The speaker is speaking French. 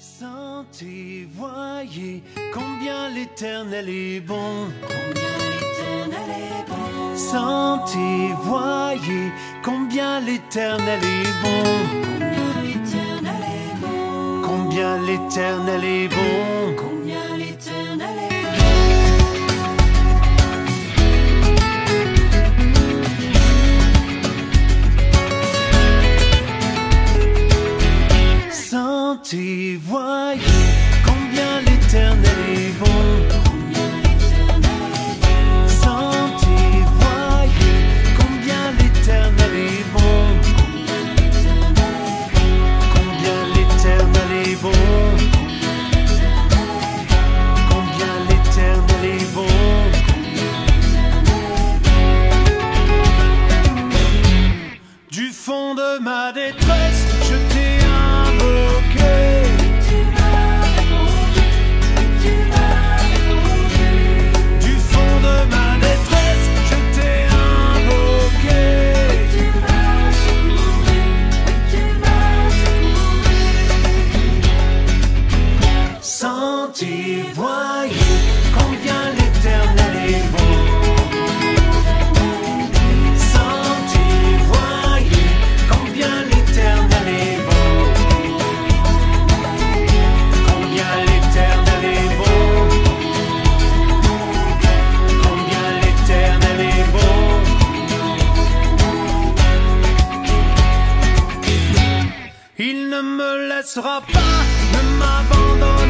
Sentez, voyez combien l'Éternel est bon. Combien l'Éternel est bon. Sentez, voyez combien l'Éternel est bon. Combien l'Éternel est bon. Combien l'Éternel est bon. Combien l'Éternel est Sentez, voyez combien l'Éternel est bon. Combien l'Éternel est bon. Sentez, voyez combien l'Éternel est bon. Combien l'Éternel est bon. Combien l'Éternel est bon. Du fond de ma détresse, je t'ai invoqué. Du fond de ma détresse, je t'ai invoqué. Sentez, voyez combien l'Éternel est bon. Sentez, voyez combien l'Éternel est bon. Combien l'Éternel est bon. Combien l'Éternel est bon. Il ne me laissera pas, ne m'abandonnera